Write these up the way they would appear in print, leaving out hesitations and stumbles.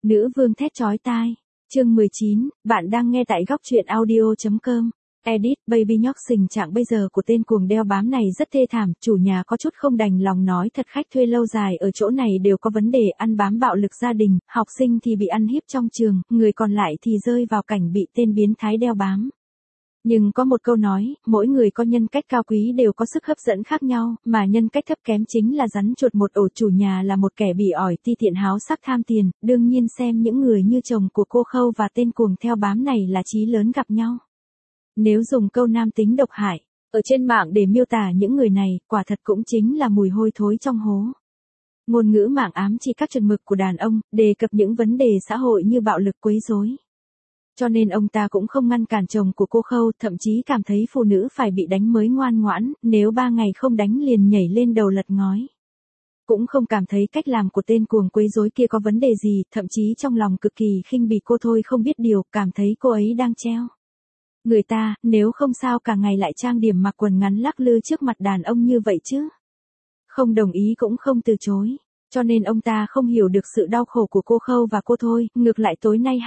Nữ vương thét chói tai. Chương 19, bạn đang nghe tại góc truyện audio.com. Edit, Baby nhóc tình trạng bây giờ của tên cuồng đeo bám này rất thê thảm, chủ nhà có chút không đành lòng nói thật khách thuê lâu dài ở chỗ này đều có vấn đề ăn bám bạo lực gia đình, học sinh thì bị ăn hiếp trong trường, người còn lại thì rơi vào cảnh bị tên biến thái đeo bám. Nhưng có một câu nói, mỗi người có nhân cách cao quý đều có sức hấp dẫn khác nhau, mà nhân cách thấp kém chính là rắn chuột một ổ. Chủ nhà là một kẻ bỉ ỏi ti tiện háo sắc tham tiền, đương nhiên xem những người như chồng của cô Khâu và tên cuồng theo bám này là chí lớn gặp nhau. Nếu dùng câu nam tính độc hại ở trên mạng để miêu tả những người này, quả thật cũng chính là mùi hôi thối trong hố. Ngôn ngữ mạng ám chỉ các chuẩn mực của đàn ông, đề cập những vấn đề xã hội như bạo lực quấy rối. Cho nên ông ta cũng không ngăn cản chồng của cô Khâu, thậm chí cảm thấy phụ nữ phải bị đánh mới ngoan ngoãn, nếu 3 ngày không đánh liền nhảy lên đầu lật ngói. Cũng không cảm thấy cách làm của tên cuồng quấy rối kia có vấn đề gì, thậm chí trong lòng cực kỳ khinh bỉ cô thôi không biết điều, cảm thấy cô ấy đang treo người ta, nếu không sao cả ngày lại trang điểm mặc quần ngắn lắc lư trước mặt đàn ông như vậy chứ. Không đồng ý cũng không từ chối, cho nên ông ta không hiểu được sự đau khổ của cô Khâu và cô thôi, ngược lại tối nay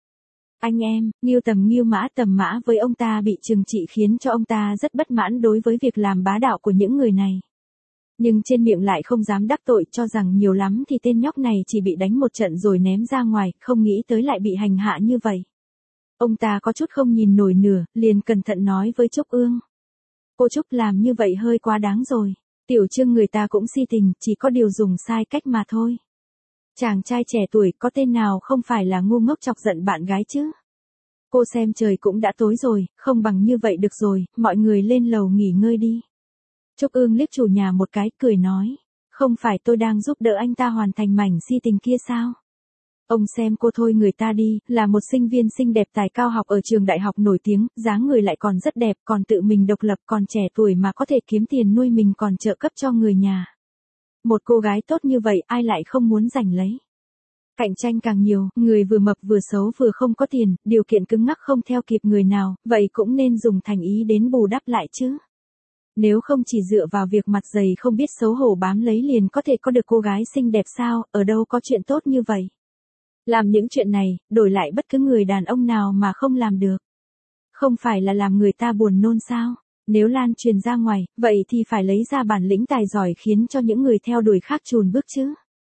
anh em, nghiêu tầm mã với ông ta bị trừng trị khiến cho ông ta rất bất mãn đối với việc làm bá đạo của những người này. Nhưng trên miệng lại không dám đắc tội, cho rằng nhiều lắm thì tên nhóc này chỉ bị đánh một trận rồi ném ra ngoài, không nghĩ tới lại bị hành hạ như vậy. Ông ta có chút không nhìn nổi nửa, liền cẩn thận nói với Trúc Ương. Cô Trúc làm như vậy hơi quá đáng rồi. Tiểu Trương người ta cũng si tình, chỉ có điều dùng sai cách mà thôi. Chàng trai trẻ tuổi có tên nào không phải là ngu ngốc chọc giận bạn gái chứ. Cô xem trời cũng đã tối rồi, không bằng như vậy được rồi, mọi người lên lầu nghỉ ngơi đi. Trúc Ương liếc chủ nhà một cái, cười nói. Không phải tôi đang giúp đỡ anh ta hoàn thành mảnh si tình kia sao? Ông xem cô thôi người ta đi, là một sinh viên xinh đẹp tài cao học ở trường đại học nổi tiếng, dáng người lại còn rất đẹp, còn tự mình độc lập, còn trẻ tuổi mà có thể kiếm tiền nuôi mình còn trợ cấp cho người nhà. Một cô gái tốt như vậy ai lại không muốn giành lấy. Cạnh tranh càng nhiều, người vừa mập vừa xấu vừa không có tiền, điều kiện cứng ngắc không theo kịp người nào, vậy cũng nên dùng thành ý đến bù đắp lại chứ. Nếu không chỉ dựa vào việc mặt dày không biết xấu hổ bám lấy liền có thể có được cô gái xinh đẹp sao, ở đâu có chuyện tốt như vậy. Làm những chuyện này, đổi lại bất cứ người đàn ông nào mà không làm được. Không phải là làm người ta buồn nôn sao? Nếu lan truyền ra ngoài, vậy thì phải lấy ra bản lĩnh tài giỏi khiến cho những người theo đuổi khác chùn bước chứ.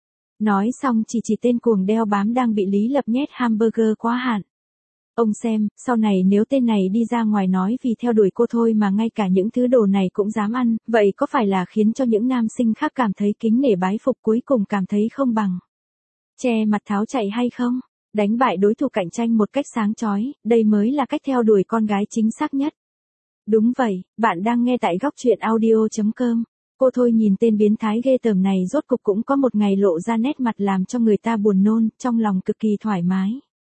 Nói xong chỉ tên cuồng đeo bám đang bị Lý Lập nhét hamburger quá hạn. Ông xem, sau này nếu tên này đi ra ngoài nói vì theo đuổi cô thôi mà ngay cả những thứ đồ này cũng dám ăn, vậy có phải là khiến cho những nam sinh khác cảm thấy kính nể bái phục cuối cùng cảm thấy không bằng che mặt tháo chạy hay không? Đánh bại đối thủ cạnh tranh một cách sáng chói, đây mới là cách theo đuổi con gái chính xác nhất. Đúng vậy, bạn đang nghe tại góc truyện audio.com. Cô thôi nhìn tên biến thái ghê tởm này rốt cục cũng có một ngày lộ ra nét mặt làm cho người ta buồn nôn, trong lòng cực kỳ thoải mái.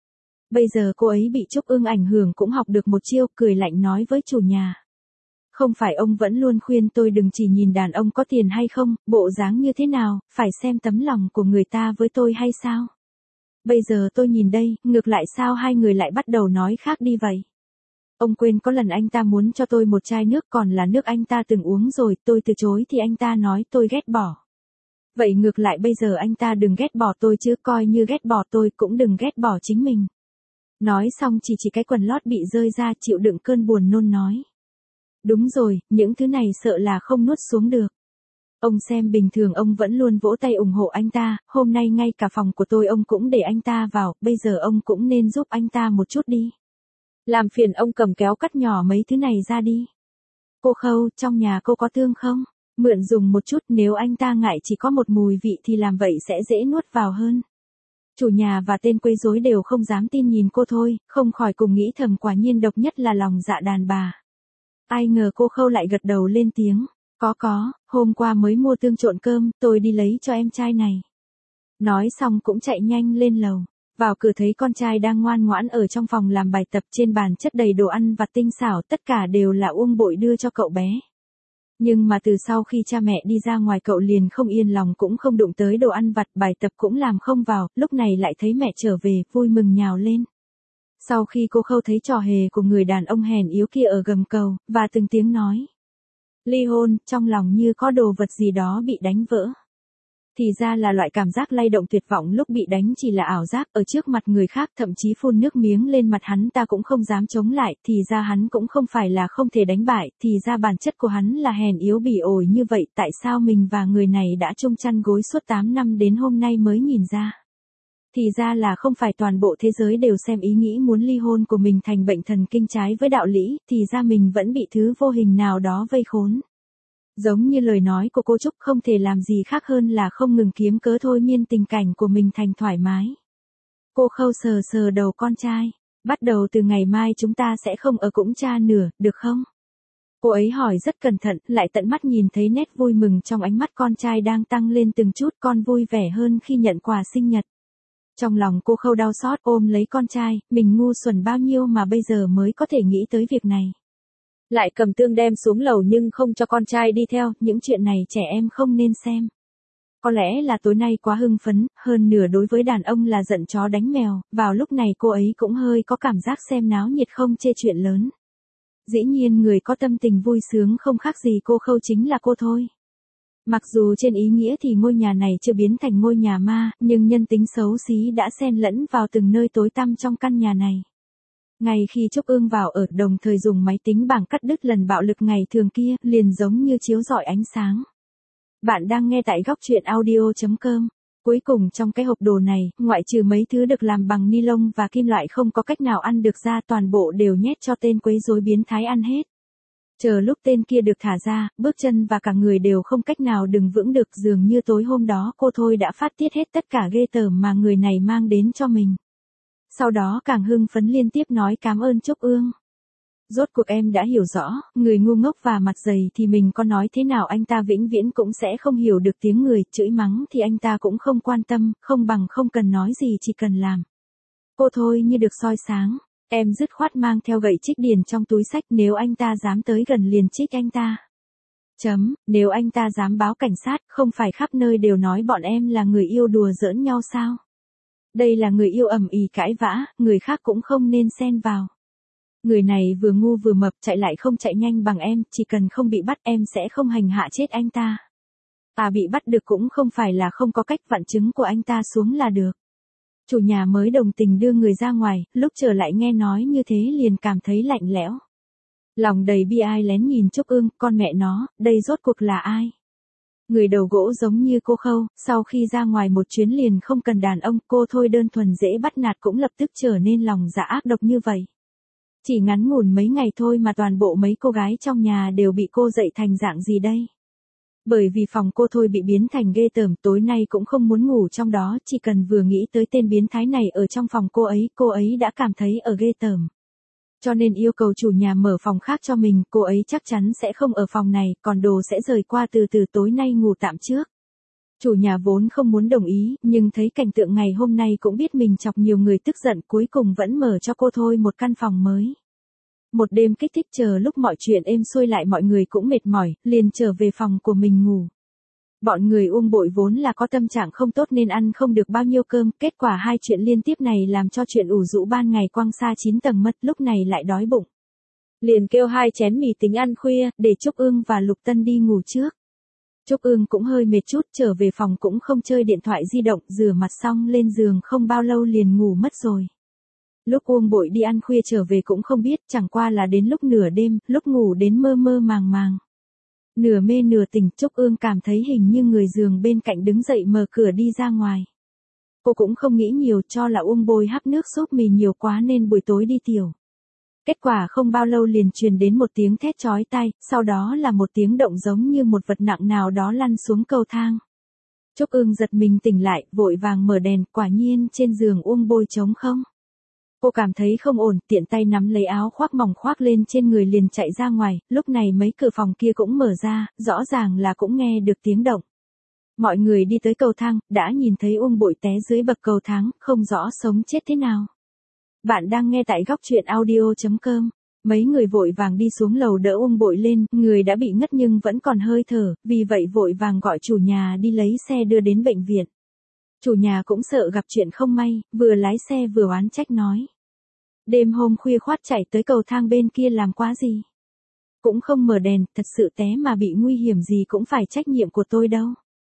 Bây giờ cô ấy bị Trúc Ương ảnh hưởng cũng học được một chiêu, cười lạnh nói với chủ nhà. Không phải ông vẫn luôn khuyên tôi đừng chỉ nhìn đàn ông có tiền hay không, bộ dáng như thế nào, phải xem tấm lòng của người ta với tôi hay sao? Bây giờ tôi nhìn đây, ngược lại sao hai người lại bắt đầu nói khác đi vậy? Ông quên có lần anh ta muốn cho tôi một chai nước còn là nước anh ta từng uống rồi, tôi từ chối thì anh ta nói tôi ghét bỏ. Vậy ngược lại bây giờ anh ta đừng ghét bỏ tôi chứ, coi như ghét bỏ tôi cũng đừng ghét bỏ chính mình. Nói xong chỉ cái quần lót bị rơi ra chịu đựng cơn buồn nôn nói. Đúng rồi, những thứ này sợ là không nuốt xuống được. Ông xem bình thường ông vẫn luôn vỗ tay ủng hộ anh ta, hôm nay ngay cả phòng của tôi ông cũng để anh ta vào, bây giờ ông cũng nên giúp anh ta một chút đi. Làm phiền ông cầm kéo cắt nhỏ mấy thứ này ra đi. Cô Khâu, trong nhà cô có tương không? Mượn dùng một chút, nếu anh ta ngại chỉ có một mùi vị thì làm vậy sẽ dễ nuốt vào hơn. Chủ nhà và tên quấy rối đều không dám tin nhìn cô thôi, không khỏi cùng nghĩ thầm quả nhiên độc nhất là lòng dạ đàn bà. Ai ngờ cô Khâu lại gật đầu lên tiếng. Có, hôm qua mới mua tương trộn cơm, tôi đi lấy cho em trai này. Nói xong cũng chạy nhanh lên lầu. Vào cửa thấy con trai đang ngoan ngoãn ở trong phòng làm bài tập, trên bàn chất đầy đồ ăn vặt tinh xảo, tất cả đều là Uông Bội đưa cho cậu bé. Nhưng mà từ sau khi cha mẹ đi ra ngoài cậu liền không yên lòng cũng không đụng tới đồ ăn vặt, bài tập cũng làm không vào, lúc này lại thấy mẹ trở về, vui mừng nhào lên. Sau khi cô Khâu thấy trò hề của người đàn ông hèn yếu kia ở gầm cầu, và từng tiếng nói ly hôn, trong lòng như có đồ vật gì đó bị đánh vỡ. Thì ra là loại cảm giác lay động tuyệt vọng lúc bị đánh chỉ là ảo giác, ở trước mặt người khác thậm chí phun nước miếng lên mặt hắn ta cũng không dám chống lại, thì ra hắn cũng không phải là không thể đánh bại, thì ra bản chất của hắn là hèn yếu bỉ ổi như vậy, tại sao mình và người này đã chung chăn gối suốt 8 năm đến hôm nay mới nhìn ra. Thì ra là không phải toàn bộ thế giới đều xem ý nghĩ muốn ly hôn của mình thành bệnh thần kinh trái với đạo lý, thì ra mình vẫn bị thứ vô hình nào đó vây khốn. Giống như lời nói của cô Trúc không thể làm gì khác hơn là không ngừng kiếm cớ thôi miên tình cảnh của mình thành thoải mái. Cô Khâu sờ sờ đầu con trai. Bắt đầu từ ngày mai chúng ta sẽ không ở cũng cha nửa, được không? Cô ấy hỏi rất cẩn thận, lại tận mắt nhìn thấy nét vui mừng trong ánh mắt con trai đang tăng lên từng chút, con vui vẻ hơn khi nhận quà sinh nhật. Trong lòng cô Khâu đau xót ôm lấy con trai, mình ngu xuẩn bao nhiêu mà bây giờ mới có thể nghĩ tới việc này. Lại cầm tương đem xuống lầu nhưng không cho con trai đi theo, những chuyện này trẻ em không nên xem. Có lẽ là tối nay quá hưng phấn, hơn nửa đối với đàn ông là giận chó đánh mèo, vào lúc này cô ấy cũng hơi có cảm giác xem náo nhiệt không chê chuyện lớn. Dĩ nhiên người có tâm tình vui sướng không khác gì cô Khâu chính là cô thôi. Mặc dù trên ý nghĩa thì ngôi nhà này chưa biến thành ngôi nhà ma, nhưng nhân tính xấu xí đã xen lẫn vào từng nơi tối tăm trong căn nhà này. Ngay khi Trúc Ương vào ở đồng thời dùng máy tính bảng cắt đứt lần bạo lực ngày thường kia, liền giống như chiếu rọi ánh sáng. Bạn đang nghe tại góc truyện audio.com. Cuối cùng trong cái hộp đồ này, ngoại trừ mấy thứ được làm bằng ni lông và kim loại không có cách nào ăn được ra, toàn bộ đều nhét cho tên quấy rối biến thái ăn hết. Chờ lúc tên kia được thả ra, bước chân và cả người đều không cách nào đứng vững được, dường như tối hôm đó cô thôi đã phát tiết hết tất cả ghê tởm mà người này mang đến cho mình. Sau đó càng hưng phấn liên tiếp nói cảm ơn Trúc Ương. Rốt cuộc em đã hiểu rõ, người ngu ngốc và mặt dày thì mình có nói thế nào anh ta vĩnh viễn cũng sẽ không hiểu được tiếng người, chửi mắng thì anh ta cũng không quan tâm, không bằng không cần nói gì chỉ cần làm. Cô thôi như được soi sáng, em dứt khoát mang theo gậy trích điền trong túi xách, nếu anh ta dám tới gần liền trích anh ta. Nếu anh ta dám báo cảnh sát, không phải khắp nơi đều nói bọn em là người yêu đùa giỡn nhau sao? Đây là người yêu ầm ĩ cãi vã, người khác cũng không nên xen vào. Người này vừa ngu vừa mập, chạy lại không chạy nhanh bằng em, chỉ cần không bị bắt em sẽ không hành hạ chết anh ta. Bị bắt được cũng không phải là không có cách, vặn trứng của anh ta xuống là được. Chủ nhà mới đồng tình đưa người ra ngoài, lúc trở lại nghe nói như thế liền cảm thấy lạnh lẽo. Lòng đầy bi ai lén nhìn Trúc Ương, con mẹ nó, đây rốt cuộc là ai? Người đầu gỗ giống như cô Khâu, sau khi ra ngoài một chuyến liền không cần đàn ông, cô thôi đơn thuần dễ bắt nạt cũng lập tức trở nên lòng dạ ác độc như vậy. Chỉ ngắn ngủn mấy ngày thôi mà toàn bộ mấy cô gái trong nhà đều bị cô dạy thành dạng gì đây? Bởi vì phòng cô thôi bị biến thành ghê tởm, tối nay cũng không muốn ngủ trong đó, chỉ cần vừa nghĩ tới tên biến thái này ở trong phòng cô ấy đã cảm thấy ở ghê tởm. Cho nên yêu cầu chủ nhà mở phòng khác cho mình, cô ấy chắc chắn sẽ không ở phòng này, còn đồ sẽ rời qua từ từ, tối nay ngủ tạm trước. Chủ nhà vốn không muốn đồng ý, nhưng thấy cảnh tượng ngày hôm nay cũng biết mình chọc nhiều người tức giận, cuối cùng vẫn mở cho cô thôi một căn phòng mới. Một đêm kích thích, chờ lúc mọi chuyện êm xuôi lại mọi người cũng mệt mỏi, liền trở về phòng của mình ngủ. Bọn người Uông Bội vốn là có tâm trạng không tốt nên ăn không được bao nhiêu cơm, kết quả hai chuyện liên tiếp này làm cho chuyện ủ rũ ban ngày quăng xa 9 tầng mất, lúc này lại đói bụng. Liền kêu 2 chén mì tính ăn khuya, để Trúc Ương và Lục Tân đi ngủ trước. Trúc Ương cũng hơi mệt chút, trở về phòng cũng không chơi điện thoại di động, rửa mặt xong lên giường không bao lâu liền ngủ mất rồi. Lúc Uông Bội đi ăn khuya trở về cũng không biết, chẳng qua là đến lúc nửa đêm, lúc ngủ đến mơ mơ màng màng. Nửa mê nửa tỉnh, Trúc Ương cảm thấy hình như người giường bên cạnh đứng dậy mở cửa đi ra ngoài. Cô cũng không nghĩ nhiều, cho là Uông Bội hấp nước súp mì nhiều quá nên buổi tối đi tiểu. Kết quả không bao lâu liền truyền đến một tiếng thét chói tai, sau đó là một tiếng động giống như một vật nặng nào đó lăn xuống cầu thang. Trúc Ương giật mình tỉnh lại, vội vàng mở đèn, quả nhiên trên giường Uông Bội trống không. Cô cảm thấy không ổn, tiện tay nắm lấy áo khoác mỏng khoác lên trên người liền chạy ra ngoài, lúc này mấy cửa phòng kia cũng mở ra, rõ ràng là cũng nghe được tiếng động. Mọi người đi tới cầu thang, đã nhìn thấy Uông Bội té dưới bậc cầu thang, không rõ sống chết thế nào. Bạn đang nghe tại góc truyện audio.com. Mấy người vội vàng đi xuống lầu đỡ Uông Bội lên, người đã bị ngất nhưng vẫn còn hơi thở, vì vậy vội vàng gọi chủ nhà đi lấy xe đưa đến bệnh viện. Chủ nhà cũng sợ gặp chuyện không may, vừa lái xe vừa oán trách nói. Đêm hôm khuya khoắt chạy tới cầu thang bên kia làm quá gì? Cũng không mở đèn, thật sự té mà bị nguy hiểm gì cũng phải trách nhiệm của tôi đâu.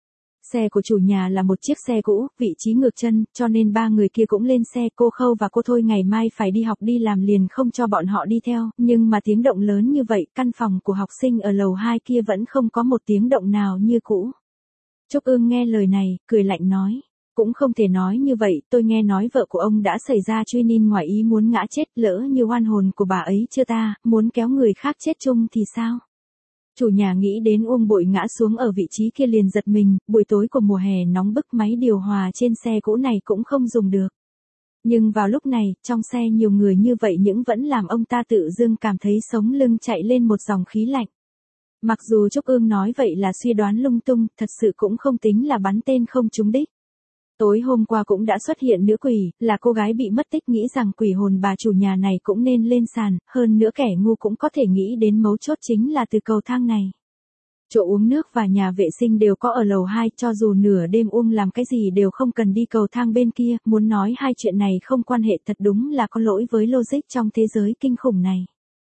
Xe của chủ nhà là một chiếc xe cũ, vị trí ngược chân, cho nên ba người kia cũng lên xe. Cô Khâu và cô Thôi ngày mai phải đi học đi làm liền không cho bọn họ đi theo, nhưng mà tiếng động lớn như vậy, căn phòng của học sinh ở lầu 2 kia vẫn không có một tiếng động nào như cũ. Trúc Ương nghe lời này, cười lạnh nói. Cũng không thể nói như vậy, tôi nghe nói vợ của ông đã xảy ra truy ninh ngoài ý muốn ngã chết, lỡ như oan hồn của bà ấy chưa ta, muốn kéo người khác chết chung thì sao? Chủ nhà nghĩ đến Uông Bội ngã xuống ở vị trí kia liền giật mình, buổi tối của mùa hè nóng bức máy điều hòa trên xe cũ này cũng không dùng được. Nhưng vào lúc này, trong xe nhiều người như vậy những vẫn làm ông ta tự dưng cảm thấy sống lưng chạy lên một dòng khí lạnh. Mặc dù Trúc Ương nói vậy là suy đoán lung tung, thật sự cũng không tính là bắn tên không trúng đích. Tối hôm qua cũng đã xuất hiện nữ quỷ, là cô gái bị mất tích nghĩ rằng quỷ hồn bà chủ nhà này cũng nên lên sàn, hơn nữa kẻ ngu cũng có thể nghĩ đến mấu chốt chính là từ cầu thang này. Chỗ uống nước và nhà vệ sinh đều có ở lầu 2, cho dù nửa đêm Uông làm cái gì đều không cần đi cầu thang bên kia, muốn nói hai chuyện này không quan hệ thật đúng là có lỗi với logic trong thế giới kinh khủng này.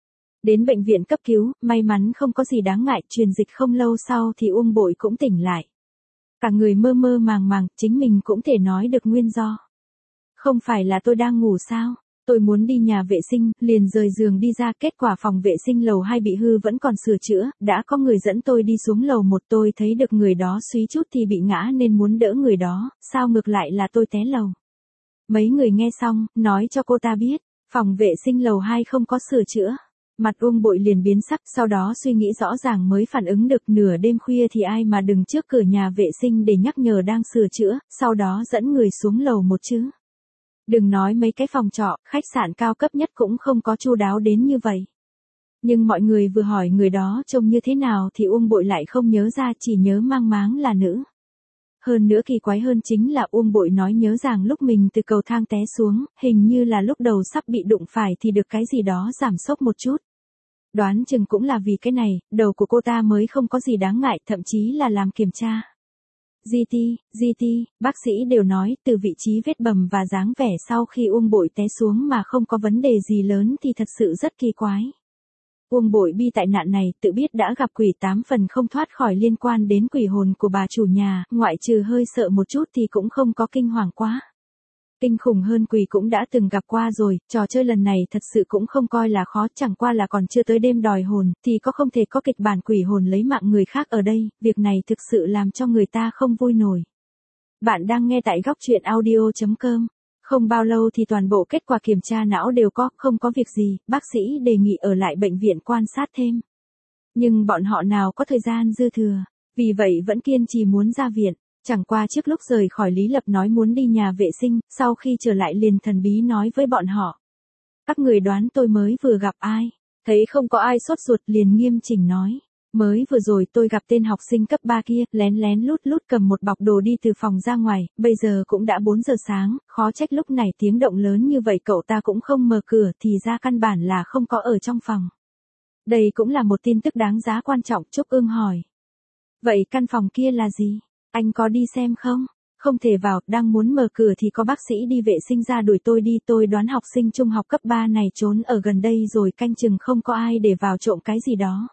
Đến bệnh viện cấp cứu, may mắn không có gì đáng ngại, truyền dịch không lâu sau thì Uông Bội cũng tỉnh lại. Cả người mơ mơ màng màng, chính mình cũng thể nói được nguyên do. Không phải là tôi đang ngủ sao? Tôi muốn đi nhà vệ sinh, liền rời giường đi ra, kết quả phòng vệ sinh lầu 2 bị hư vẫn còn sửa chữa, đã có người dẫn tôi đi xuống lầu 1, tôi thấy được người đó suý chút thì bị ngã nên muốn đỡ người đó, sao ngược lại là tôi té lầu. Mấy người nghe xong, nói cho cô ta biết, phòng vệ sinh lầu 2 không có sửa chữa. Mặt Uông Bội liền biến sắc, sau đó suy nghĩ rõ ràng mới phản ứng được nửa đêm khuya thì ai mà đứng trước cửa nhà vệ sinh để nhắc nhở đang sửa chữa, sau đó dẫn người xuống lầu 1 chứ. Đừng nói mấy cái phòng trọ, khách sạn cao cấp nhất cũng không có chu đáo đến như vậy. Nhưng mọi người vừa hỏi người đó trông như thế nào thì Uông Bội lại không nhớ ra, chỉ nhớ mang máng là nữ. Hơn nữa kỳ quái hơn chính là Uông Bội nói nhớ rằng lúc mình từ cầu thang té xuống, hình như là lúc đầu sắp bị đụng phải thì được cái gì đó giảm sốc một chút. Đoán chừng cũng là vì cái này, đầu của cô ta mới không có gì đáng ngại, thậm chí là làm kiểm tra. GT, bác sĩ đều nói từ vị trí vết bầm và dáng vẻ sau khi Uông Bội té xuống mà không có vấn đề gì lớn thì thật sự rất kỳ quái. Uông Bội bi tại nạn này tự biết đã gặp quỷ 8 phần không thoát khỏi liên quan đến quỷ hồn của bà chủ nhà, ngoại trừ hơi sợ một chút thì cũng không có kinh hoàng quá. Kinh khủng hơn quỷ cũng đã từng gặp qua rồi, trò chơi lần này thật sự cũng không coi là khó, chẳng qua là còn chưa tới đêm đòi hồn, thì có không thể có kịch bản quỷ hồn lấy mạng người khác ở đây, việc này thực sự làm cho người ta không vui nổi. Bạn đang nghe tại góc truyện audio.com. Không bao lâu thì toàn bộ kết quả kiểm tra não đều có, không có việc gì, bác sĩ đề nghị ở lại bệnh viện quan sát thêm. Nhưng bọn họ nào có thời gian dư thừa, vì vậy vẫn kiên trì muốn ra viện. Chẳng qua trước lúc rời khỏi Lý Lập nói muốn đi nhà vệ sinh, sau khi trở lại liền thần bí nói với bọn họ. Các người đoán tôi mới vừa gặp ai? Thấy không có ai sốt ruột liền nghiêm chỉnh nói. Mới vừa rồi tôi gặp tên học sinh cấp 3 kia, lén lén lút lút cầm một bọc đồ đi từ phòng ra ngoài, bây giờ cũng đã 4 giờ sáng, khó trách lúc này tiếng động lớn như vậy cậu ta cũng không mở cửa thì ra căn bản là không có ở trong phòng. Đây cũng là một tin tức đáng giá quan trọng, Trúc Ương hỏi. Vậy căn phòng kia là gì? Anh có đi xem không? Không thể vào, đang muốn mở cửa thì có bác sĩ đi vệ sinh ra đuổi tôi đi, tôi đoán học sinh trung học cấp 3 này trốn ở gần đây rồi canh chừng không có ai để vào trộm cái gì đó.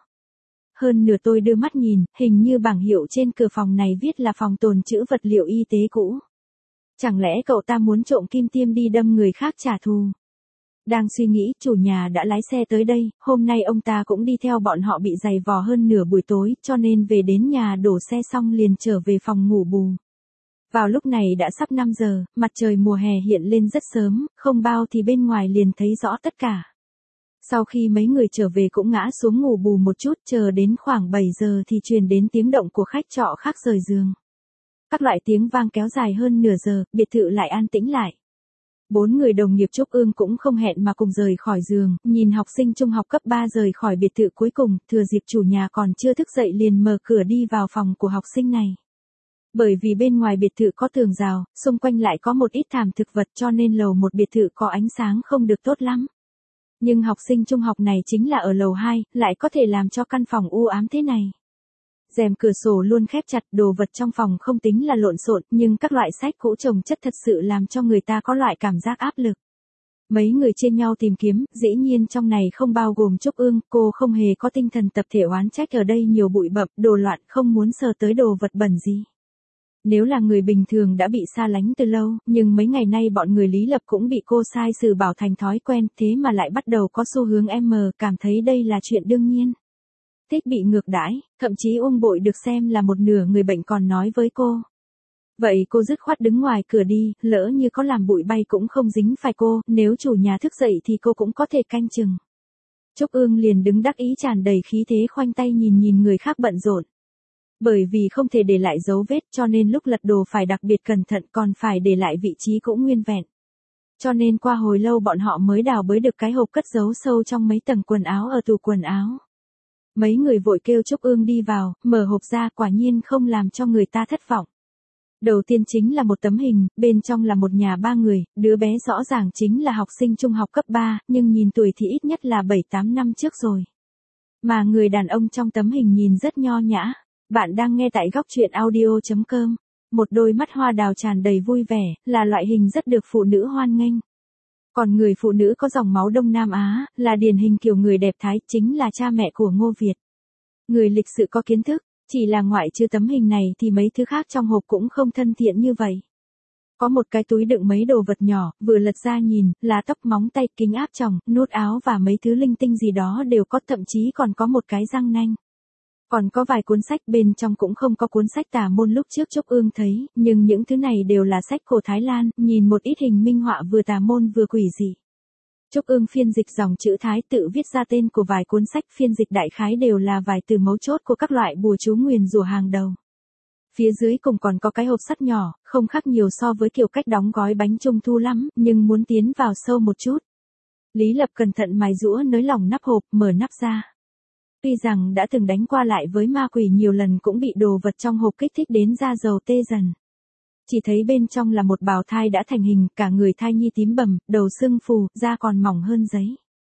Hơn nửa tôi đưa mắt nhìn, hình như bảng hiệu trên cửa phòng này viết là phòng tồn trữ vật liệu y tế cũ. Chẳng lẽ cậu ta muốn trộm kim tiêm đi đâm người khác trả thù? Đang suy nghĩ, chủ nhà đã lái xe tới đây, hôm nay ông ta cũng đi theo bọn họ bị giày vò hơn nửa buổi tối, cho nên về đến nhà đổ xe xong liền trở về phòng ngủ bù. Vào lúc này đã sắp 5 giờ, mặt trời mùa hè hiện lên rất sớm, không bao thì bên ngoài liền thấy rõ tất cả. Sau khi mấy người trở về cũng ngã xuống ngủ bù một chút, chờ đến khoảng 7 giờ thì truyền đến tiếng động của khách trọ khác rời giường. Các loại tiếng vang kéo dài hơn nửa giờ, biệt thự lại an tĩnh lại. 4 người đồng nghiệp Trúc Ương cũng không hẹn mà cùng rời khỏi giường, nhìn học sinh trung học cấp 3 rời khỏi biệt thự cuối cùng, thừa dịp chủ nhà còn chưa thức dậy liền mở cửa đi vào phòng của học sinh này. Bởi vì bên ngoài biệt thự có tường rào, xung quanh lại có một ít thảm thực vật cho nên lầu một biệt thự có ánh sáng không được tốt lắm. Nhưng học sinh trung học này chính là ở lầu 2, lại có thể làm cho căn phòng u ám thế này. Rèm cửa sổ luôn khép chặt, đồ vật trong phòng không tính là lộn xộn, nhưng các loại sách cũ chồng chất thật sự làm cho người ta có loại cảm giác áp lực. Mấy người chia nhau tìm kiếm, dĩ nhiên trong này không bao gồm Trúc Ương, cô không hề có tinh thần tập thể oán trách ở đây nhiều bụi bặm, đồ loạn không muốn sờ tới đồ vật bẩn gì. Nếu là người bình thường đã bị xa lánh từ lâu, nhưng mấy ngày nay bọn người Lý Lập cũng bị cô sai xử bảo thành thói quen, thế mà lại bắt đầu có xu hướng cảm thấy đây là chuyện đương nhiên. Thích bị ngược đãi, thậm chí Uông Bội được xem là một nửa người bệnh còn nói với cô. Vậy cô dứt khoát đứng ngoài cửa đi, lỡ như có làm bụi bay cũng không dính phải cô, nếu chủ nhà thức dậy thì cô cũng có thể canh chừng. Trúc Ương liền đứng đắc ý tràn đầy khí thế khoanh tay nhìn người khác bận rộn. Bởi vì không thể để lại dấu vết cho nên lúc lật đồ phải đặc biệt cẩn thận còn phải để lại vị trí cũng nguyên vẹn. Cho nên qua hồi lâu bọn họ mới đào bới được cái hộp cất giấu sâu trong mấy tầng quần áo ở tủ quần áo. Mấy người vội kêu Trúc Ương đi vào, mở hộp ra quả nhiên không làm cho người ta thất vọng. Đầu tiên chính là một tấm hình, bên trong là một nhà 3 người, đứa bé rõ ràng chính là học sinh trung học cấp 3, nhưng nhìn tuổi thì ít nhất là 7-8 năm trước rồi. Mà người đàn ông trong tấm hình nhìn rất nho nhã. Bạn đang nghe tại góc truyện audio.com. Một đôi mắt hoa đào tràn đầy vui vẻ, là loại hình rất được phụ nữ hoan nghênh. Còn người phụ nữ có dòng máu Đông Nam Á, là điển hình kiểu người đẹp Thái, chính là cha mẹ của Ngô Việt. Người lịch sự có kiến thức, chỉ là ngoại trừ tấm hình này thì mấy thứ khác trong hộp cũng không thân thiện như vậy. Có một cái túi đựng mấy đồ vật nhỏ, vừa lật ra nhìn, là tóc móng tay, kính áp tròng, nút áo và mấy thứ linh tinh gì đó đều có, thậm chí còn có một cái răng nanh. Còn có vài cuốn sách, bên trong cũng không có cuốn sách tà môn lúc trước Trúc Ương thấy, nhưng những thứ này đều là sách cổ Thái Lan, nhìn một ít hình minh họa vừa tà môn vừa quỷ dị. Trúc Ương phiên dịch dòng chữ Thái tự viết ra tên của vài cuốn sách, phiên dịch đại khái đều là vài từ mấu chốt của các loại bùa chú nguyền rủa hàng đầu. Phía dưới cùng còn có cái hộp sắt nhỏ, không khác nhiều so với kiểu cách đóng gói bánh trung thu lắm, nhưng muốn tiến vào sâu một chút. Lý Lập cẩn thận mài giũa nới lỏng nắp hộp, mở nắp ra. Tuy rằng đã từng đánh qua lại với ma quỷ nhiều lần cũng bị đồ vật trong hộp kích thích đến da dầu tê dần. Chỉ thấy bên trong là một bào thai đã thành hình, cả người thai nhi tím bầm, đầu sưng phù, da còn mỏng hơn giấy.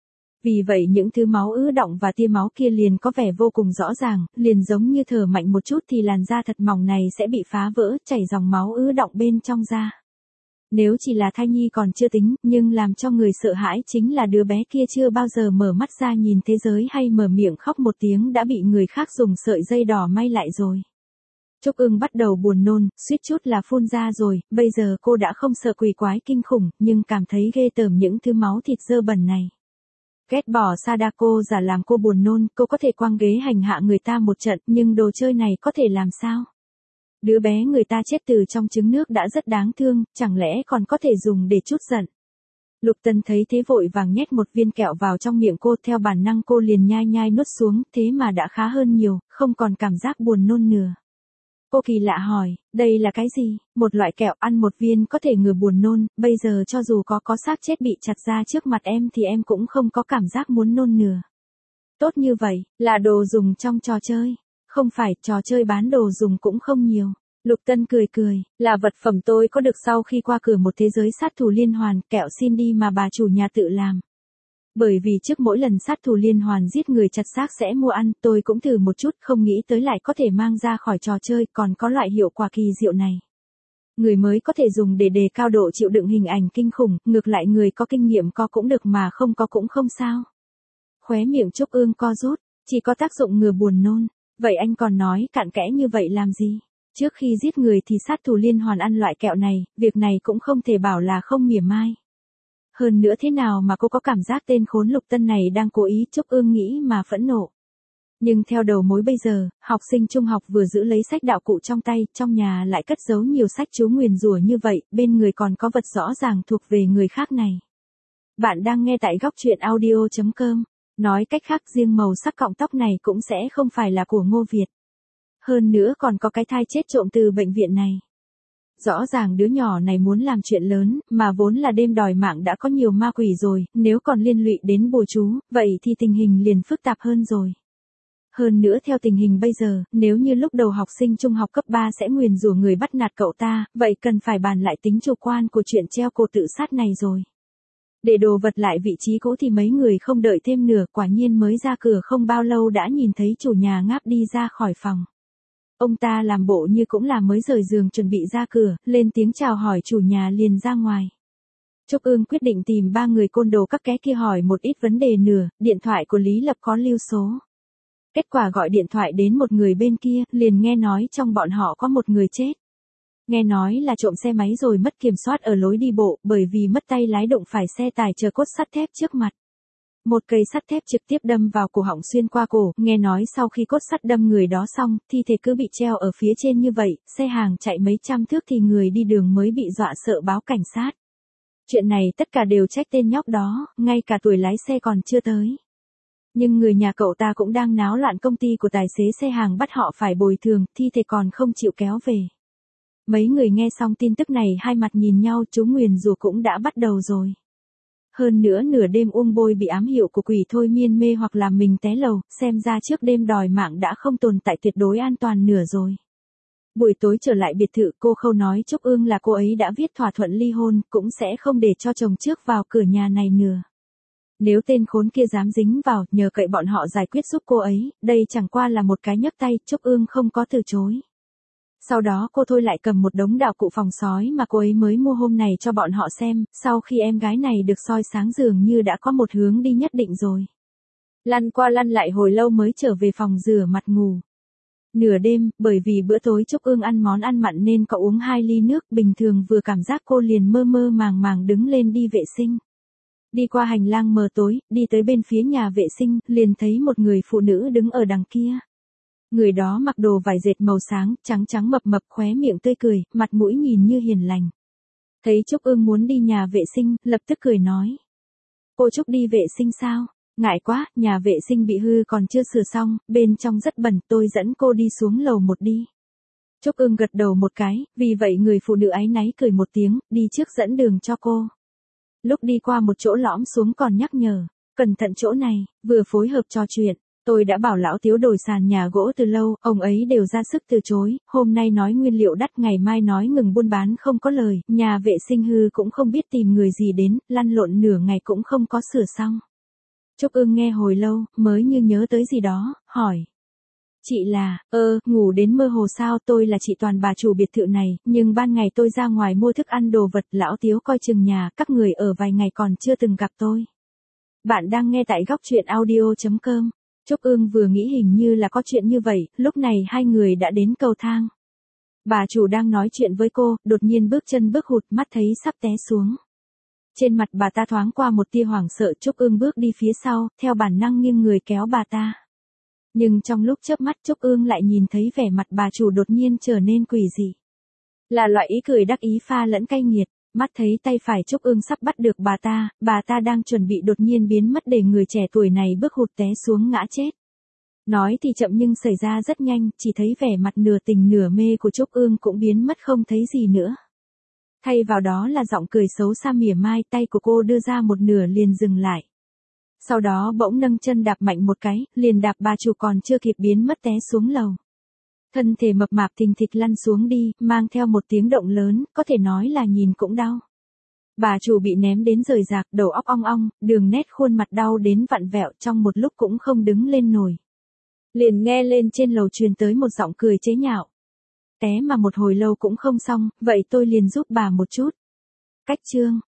Vì vậy những thứ máu ứ đọng và tia máu kia liền có vẻ vô cùng rõ ràng, liền giống như thở mạnh một chút thì làn da thật mỏng này sẽ bị phá vỡ, chảy dòng máu ứ đọng bên trong da. Nếu chỉ là thai nhi còn chưa tính, nhưng làm cho người sợ hãi chính là đứa bé kia chưa bao giờ mở mắt ra nhìn thế giới hay mở miệng khóc một tiếng đã bị người khác dùng sợi dây đỏ may lại rồi. Trúc Ương bắt đầu buồn nôn, suýt chút là phun ra rồi, bây giờ cô đã không sợ quỷ quái kinh khủng, nhưng cảm thấy ghê tởm những thứ máu thịt dơ bẩn này. Ghét bỏ Sadako giả làm cô buồn nôn, cô có thể quăng ghế hành hạ người ta một trận, nhưng đồ chơi này có thể làm sao? Đứa bé người ta chết từ trong trứng nước đã rất đáng thương, chẳng lẽ còn có thể dùng để trút giận. Lục Tân thấy thế vội vàng nhét một viên kẹo vào trong miệng cô, theo bản năng cô liền nhai nuốt xuống, thế mà đã khá hơn nhiều, không còn cảm giác buồn nôn nữa. Cô kỳ lạ hỏi, đây là cái gì? Một loại kẹo ăn một viên có thể ngừa buồn nôn, bây giờ cho dù có xác chết bị chặt ra trước mặt em thì em cũng không có cảm giác muốn nôn nữa. Tốt như vậy, là đồ dùng trong trò chơi. Không phải, trò chơi bán đồ dùng cũng không nhiều. Lục Tân cười, là vật phẩm tôi có được sau khi qua cửa một thế giới sát thủ liên hoàn, kẹo xin đi mà bà chủ nhà tự làm. Bởi vì trước mỗi lần sát thủ liên hoàn giết người chặt xác sẽ mua ăn, tôi cũng thử một chút, không nghĩ tới lại có thể mang ra khỏi trò chơi, còn có loại hiệu quả kỳ diệu này. Người mới có thể dùng để đề cao độ chịu đựng hình ảnh kinh khủng, ngược lại người có kinh nghiệm có cũng được mà không có cũng không sao. Khóe miệng Trúc Ương co rút, chỉ có tác dụng ngừa buồn nôn. Vậy anh còn nói cặn kẽ như vậy làm gì? Trước khi giết người thì sát thủ liên hoàn ăn loại kẹo này, việc này cũng không thể bảo là không mỉa mai. Hơn nữa thế nào mà cô có cảm giác tên khốn Lục Tân này đang cố ý, Trúc Ương nghĩ mà phẫn nộ. Nhưng theo đầu mối bây giờ, học sinh trung học vừa giữ lấy sách đạo cụ trong tay, trong nhà lại cất giấu nhiều sách chú nguyền rủa như vậy, bên người còn có vật rõ ràng thuộc về người khác này. Bạn đang nghe tại góc truyện audio.com. Nói cách khác riêng màu sắc cọng tóc này cũng sẽ không phải là của Ngô Việt. Hơn nữa còn có cái thai chết trộm từ bệnh viện này. Rõ ràng đứa nhỏ này muốn làm chuyện lớn, mà vốn là đêm đòi mạng đã có nhiều ma quỷ rồi, nếu còn liên lụy đến bùa chú, vậy thì tình hình liền phức tạp hơn rồi. Hơn nữa theo tình hình bây giờ, nếu như lúc đầu học sinh trung học cấp 3 sẽ nguyền rủa người bắt nạt cậu ta, vậy cần phải bàn lại tính chủ quan của chuyện treo cổ tự sát này rồi. Để đồ vật lại vị trí cũ thì mấy người không đợi thêm nửa, quả nhiên mới ra cửa không bao lâu đã nhìn thấy chủ nhà ngáp đi ra khỏi phòng. Ông ta làm bộ như cũng là mới rời giường chuẩn bị ra cửa, lên tiếng chào hỏi chủ nhà liền ra ngoài. Trúc Ương quyết định tìm 3 người côn đồ các ké kia hỏi một ít vấn đề nữa, điện thoại của Lý Lập có lưu số. Kết quả gọi điện thoại đến một người bên kia, liền nghe nói trong bọn họ có một người chết. Nghe nói là trộm xe máy rồi mất kiểm soát ở lối đi bộ bởi vì mất tay lái đụng phải xe tải chở cốt sắt thép trước mặt. Một cây sắt thép trực tiếp đâm vào cổ họng xuyên qua cổ, nghe nói sau khi cốt sắt đâm người đó xong, thi thể cứ bị treo ở phía trên như vậy, xe hàng chạy mấy trăm thước thì người đi đường mới bị dọa sợ báo cảnh sát. Chuyện này tất cả đều trách tên nhóc đó, ngay cả tuổi lái xe còn chưa tới. Nhưng người nhà cậu ta cũng đang náo loạn công ty của tài xế xe hàng bắt họ phải bồi thường, thi thể còn không chịu kéo về. Mấy người nghe xong tin tức này hai mặt nhìn nhau, chú nguyền rủa cũng đã bắt đầu rồi. Hơn nữa nửa đêm Uông Bôi bị ám hiệu của quỷ thôi miên mê hoặc là mình té lầu, xem ra trước đêm đòi mạng đã không tồn tại tuyệt đối an toàn nửa rồi. Buổi tối trở lại biệt thự, cô Khâu nói Trúc Ương là cô ấy đã viết thỏa thuận ly hôn, cũng sẽ không để cho chồng trước vào cửa nhà này nữa. Nếu tên khốn kia dám dính vào, nhờ cậy bọn họ giải quyết giúp cô ấy, đây chẳng qua là một cái nhấc tay, Trúc Ương không có từ chối. Sau đó cô Thôi lại cầm một đống đạo cụ phòng sói mà cô ấy mới mua hôm này cho bọn họ xem, sau khi em gái này được soi sáng dường như đã có một hướng đi nhất định rồi. Lăn qua lăn lại hồi lâu mới trở về phòng rửa mặt ngủ. Nửa đêm, bởi vì bữa tối Trúc Ương ăn món ăn mặn nên cậu uống 2 ly nước, bình thường vừa cảm giác cô liền mơ mơ màng màng đứng lên đi vệ sinh. Đi qua hành lang mờ tối, đi tới bên phía nhà vệ sinh, liền thấy một người phụ nữ đứng ở đằng kia. Người đó mặc đồ vải dệt màu sáng, trắng trắng mập mập, khóe miệng tươi cười, mặt mũi nhìn như hiền lành. Thấy Trúc Ương muốn đi nhà vệ sinh, lập tức cười nói. Cô Trúc đi vệ sinh sao? Ngại quá, nhà vệ sinh bị hư còn chưa sửa xong, bên trong rất bẩn, tôi dẫn cô đi xuống lầu 1 đi. Trúc Ương gật đầu một cái, vì vậy người phụ nữ áy náy cười một tiếng, đi trước dẫn đường cho cô. Lúc đi qua một chỗ lõm xuống còn nhắc nhở, cẩn thận chỗ này, vừa phối hợp trò chuyện. Tôi đã bảo lão Tiếu đổi sàn nhà gỗ từ lâu, ông ấy đều ra sức từ chối, hôm nay nói nguyên liệu đắt, ngày mai nói ngừng buôn bán không có lời, nhà vệ sinh hư cũng không biết tìm người gì đến, lăn lộn nửa ngày cũng không có sửa xong. Trúc Ương nghe hồi lâu, mới như nhớ tới gì đó, hỏi. Chị là, ngủ đến mơ hồ sao? Tôi là chị Toàn, bà chủ biệt thự này, nhưng ban ngày tôi ra ngoài mua thức ăn đồ vật, lão Tiếu coi chừng nhà, các người ở vài ngày còn chưa từng gặp tôi. Bạn đang nghe tại góc truyện audio.com. Trúc Ương vừa nghĩ hình như là có chuyện như vậy, lúc này hai người đã đến cầu thang. Bà chủ đang nói chuyện với cô, đột nhiên bước chân bước hụt, mắt thấy sắp té xuống. Trên mặt bà ta thoáng qua một tia hoảng sợ, Trúc Ương bước đi phía sau, theo bản năng nghiêng người kéo bà ta. Nhưng trong lúc chớp mắt Trúc Ương lại nhìn thấy vẻ mặt bà chủ đột nhiên trở nên quỷ dị. Là loại ý cười đắc ý pha lẫn cay nghiệt, mắt thấy tay phải Trúc Ương sắp bắt được bà ta đang chuẩn bị đột nhiên biến mất để người trẻ tuổi này bước hụt té xuống ngã chết. Nói thì chậm nhưng xảy ra rất nhanh, chỉ thấy vẻ mặt nửa tình nửa mê của Trúc Ương cũng biến mất không thấy gì nữa. Thay vào đó là giọng cười xấu xa mỉa mai, tay của cô đưa ra một nửa liền dừng lại. Sau đó bỗng nâng chân đạp mạnh một cái, liền đạp bà chủ còn chưa kịp biến mất té xuống lầu. Thân thể mập mạp thình thịch lăn xuống đi, mang theo một tiếng động lớn, có thể nói là nhìn cũng đau. Bà chủ bị ném đến rời rạc, đầu óc ong ong, đường nét khuôn mặt đau đến vặn vẹo, trong một lúc cũng không đứng lên nổi. Liền nghe lên trên lầu truyền tới một giọng cười chế nhạo. Té mà một hồi lâu cũng không xong, vậy tôi liền giúp bà một chút. Cách chương.